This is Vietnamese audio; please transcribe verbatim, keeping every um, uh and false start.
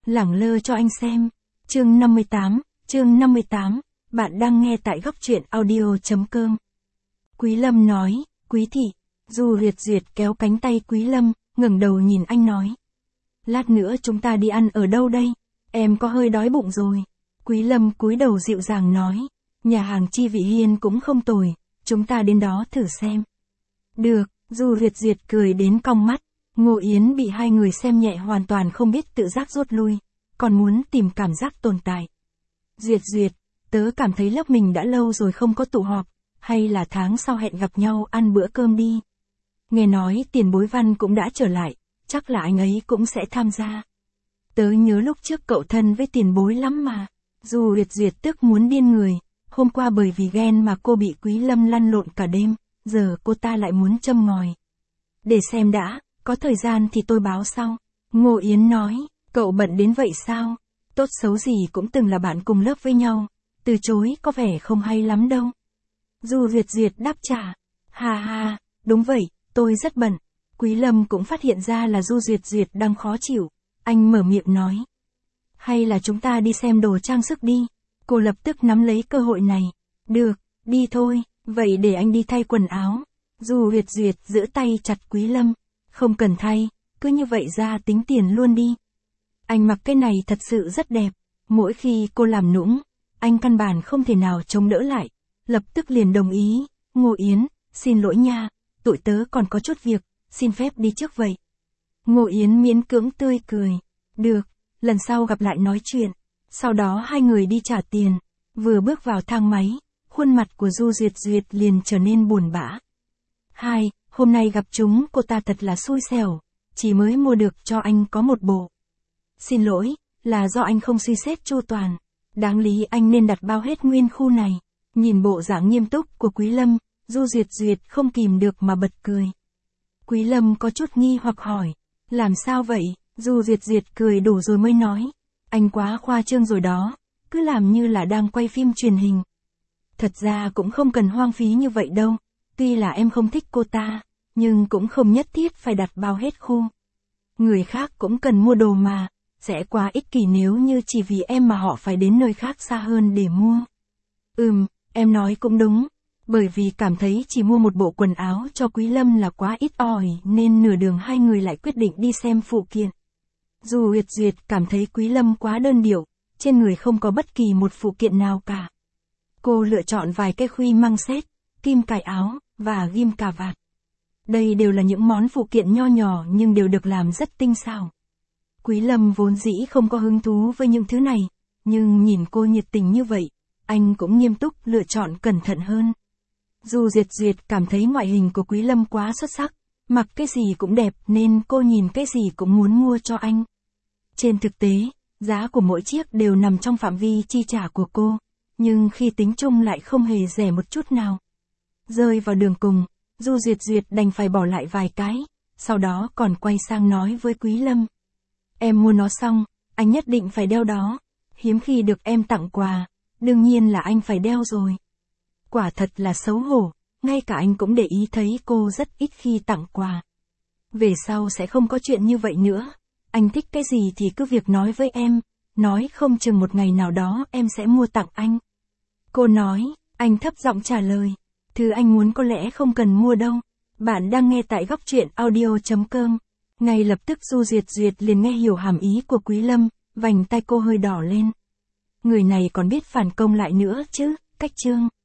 lẳng lơ cho anh xem. Chương năm mươi tám, chương năm mươi tám, bạn đang nghe tại góc truyện audio.com. Quý Lâm nói, Quý thị. Du Duyệt Duyệt kéo cánh tay Quý Lâm, ngẩng đầu nhìn anh nói. Lát nữa chúng ta đi ăn ở đâu đây? Em có hơi đói bụng rồi. Quý Lâm cúi đầu dịu dàng nói. Nhà hàng Chi Vị Hiên cũng không tồi, chúng ta đến đó thử xem. Được, Du Duyệt Duyệt cười đến cong mắt. Ngô Yến bị hai người xem nhẹ hoàn toàn không biết tự giác rút lui, còn muốn tìm cảm giác tồn tại. Duyệt Duyệt, tớ cảm thấy lớp mình đã lâu rồi không có tụ họp, hay là tháng sau hẹn gặp nhau ăn bữa cơm đi. Nghe nói Tiền Bối Văn cũng đã trở lại, chắc là anh ấy cũng sẽ tham gia. Tớ nhớ lúc trước cậu thân với Tiền Bối lắm mà. Du Duyệt Duyệt tức muốn điên người, hôm qua bởi vì ghen mà cô bị Quý Lâm lăn lộn cả đêm, giờ cô ta lại muốn châm ngòi. Để xem đã, có thời gian thì tôi báo sau. Ngô Yến nói, cậu bận đến vậy sao? Tốt xấu gì cũng từng là bạn cùng lớp với nhau, từ chối có vẻ không hay lắm đâu. Du Duyệt Duyệt đáp trả, ha ha, đúng vậy, tôi rất bận. Quý Lâm cũng phát hiện ra là Du Duyệt Duyệt đang khó chịu, anh mở miệng nói. Hay là chúng ta đi xem đồ trang sức đi. Cô lập tức nắm lấy cơ hội này. Được, đi thôi, vậy để anh đi thay quần áo. Du Duyệt Duyệt giữ tay chặt Quý Lâm. Không cần thay, cứ như vậy ra tính tiền luôn đi. Anh mặc cái này thật sự rất đẹp. Mỗi khi cô làm nũng, anh căn bản không thể nào chống đỡ lại. Lập tức liền đồng ý. Ngô Yến, xin lỗi nha, tụi tớ còn có chút việc, xin phép đi trước vậy. Ngô Yến miễn cưỡng tươi cười. Được, lần sau gặp lại nói chuyện. Sau đó hai người đi trả tiền. Vừa bước vào thang máy, khuôn mặt của Du Duyệt Duyệt liền trở nên buồn bã. Hai, hôm nay gặp chúng cô ta thật là xui xẻo, chỉ mới mua được cho anh có một bộ. Xin lỗi, là do anh không suy xét chu toàn. Đáng lý anh nên đặt bao hết nguyên khu này. Nhìn bộ dạng nghiêm túc của Quý Lâm, Du Duyệt Duyệt không kìm được mà bật cười. Quý Lâm có chút nghi hoặc hỏi, làm sao vậy? Du Duyệt Duyệt cười đủ rồi mới nói, anh quá khoa trương rồi đó, cứ làm như là đang quay phim truyền hình. Thật ra cũng không cần hoang phí như vậy đâu, tuy là em không thích cô ta, nhưng cũng không nhất thiết phải đặt bao hết khu. Người khác cũng cần mua đồ mà, sẽ quá ích kỷ nếu như chỉ vì em mà họ phải đến nơi khác xa hơn để mua. Ừm, em nói cũng đúng, bởi vì cảm thấy chỉ mua một bộ quần áo cho Quý Lâm là quá ít ỏi nên nửa đường hai người lại quyết định đi xem phụ kiện. Dù Duyệt Duyệt cảm thấy Quý Lâm quá đơn điệu, trên người không có bất kỳ một phụ kiện nào cả. Cô lựa chọn vài cái khuy măng xét, kim cài áo, và ghim cà vạt. Đây đều là những món phụ kiện nho nhỏ nhưng đều được làm rất tinh xảo. Quý Lâm vốn dĩ không có hứng thú với những thứ này, nhưng nhìn cô nhiệt tình như vậy, anh cũng nghiêm túc lựa chọn cẩn thận hơn. Dù Duyệt Duyệt cảm thấy ngoại hình của Quý Lâm quá xuất sắc, mặc cái gì cũng đẹp nên cô nhìn cái gì cũng muốn mua cho anh. Trên thực tế, giá của mỗi chiếc đều nằm trong phạm vi chi trả của cô, nhưng khi tính chung lại không hề rẻ một chút nào. Rơi vào đường cùng, Du Duyệt Duyệt đành phải bỏ lại vài cái, sau đó còn quay sang nói với Quý Lâm. Em mua nó xong, anh nhất định phải đeo đó, hiếm khi được em tặng quà, đương nhiên là anh phải đeo rồi. Quả thật là xấu hổ, ngay cả anh cũng để ý thấy cô rất ít khi tặng quà. Về sau sẽ không có chuyện như vậy nữa, anh thích cái gì thì cứ việc nói với em, nói không chừng một ngày nào đó em sẽ mua tặng anh. Cô nói, anh thấp giọng trả lời, thứ anh muốn có lẽ không cần mua đâu. Bạn đang nghe tại góc truyện audio.com. Ngay lập tức Du Duyệt Duyệt liền nghe hiểu hàm ý của Quý Lâm, vành tay cô hơi đỏ lên. Người này còn biết phản công lại nữa chứ, cách chương.